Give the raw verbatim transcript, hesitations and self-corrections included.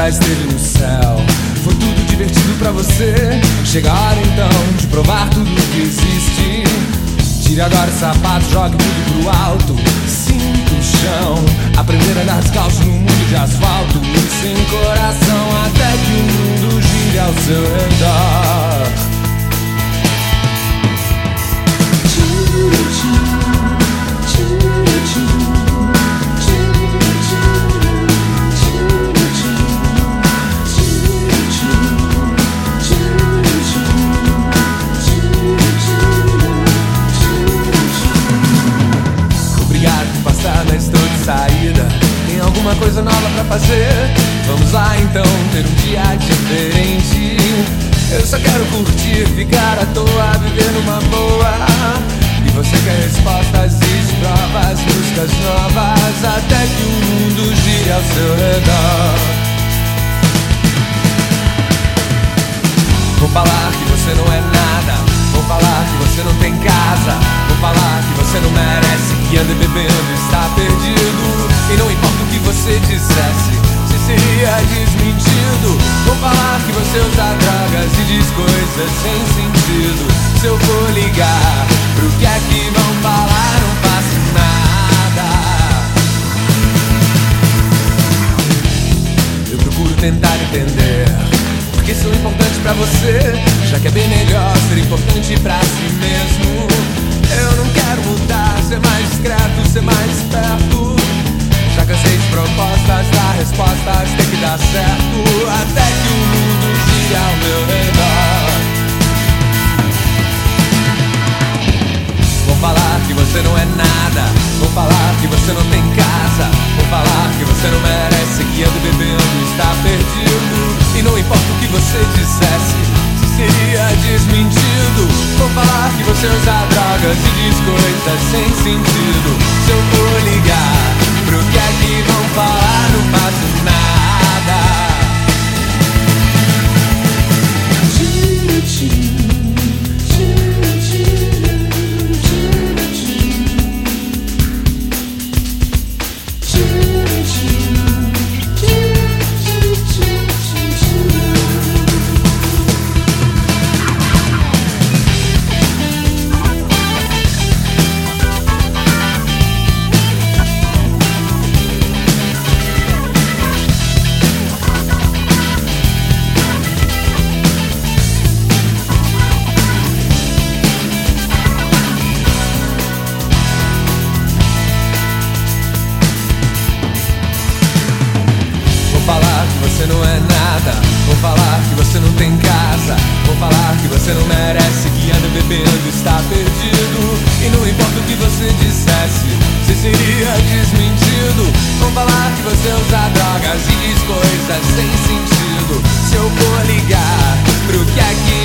esteve no céu. Foi tudo divertido pra você. Chega a hora então de provar tudo que existe. Tire agora o sapato, jogue tudo pro alto. Sinta o chão. Aprender a andar descalço no mundo de asfalto e sem coração, até que o mundo gire ao seu redor. Estou de saída, tem alguma coisa nova pra fazer? Vamos lá então, ter um dia diferente. Eu só quero curtir, ficar à toa, viver numa boa. E você quer respostas e provas, músicas novas, até que o mundo gire ao seu redor. Vou falar que você não é nada, vou falar que você não tem casa, vou falar que você não merece, que anda bebendo está perdido. E não importa o que você dissesse, se seria desmentido. Vou falar que você usa drogas e diz coisas sem sentido. Se eu for ligar pro que é que vão falar, não faço nada. Eu procuro tentar entender porque sou importante pra você, já que é bem melhor ser importante pra si mesmo. Eu não quero mudar, ser mais discreto, ser mais esperto. Já cansei de propostas, dar respostas, tem que dar certo, até que o mundo gire ao meu redor. Vou falar que você não é nada, vou falar que você não tem casa, vou falar que você não merece, que anda bebendo está perdido. E não importa o que você dissesse, se seria desmentido. Vou falar que você usa drogas e diz coisas sem sentido. Se eu for ligar pro que é que vão falar, não faço nada. Tiro, tiro. Você não é nada, vou falar que você não tem casa, vou falar que você não merece, que anda bebendo está perdido. E não importa o que você dissesse, se seria desmentido. Vou falar que você usa drogas e diz coisas sem sentido. Se eu for ligar pro que é que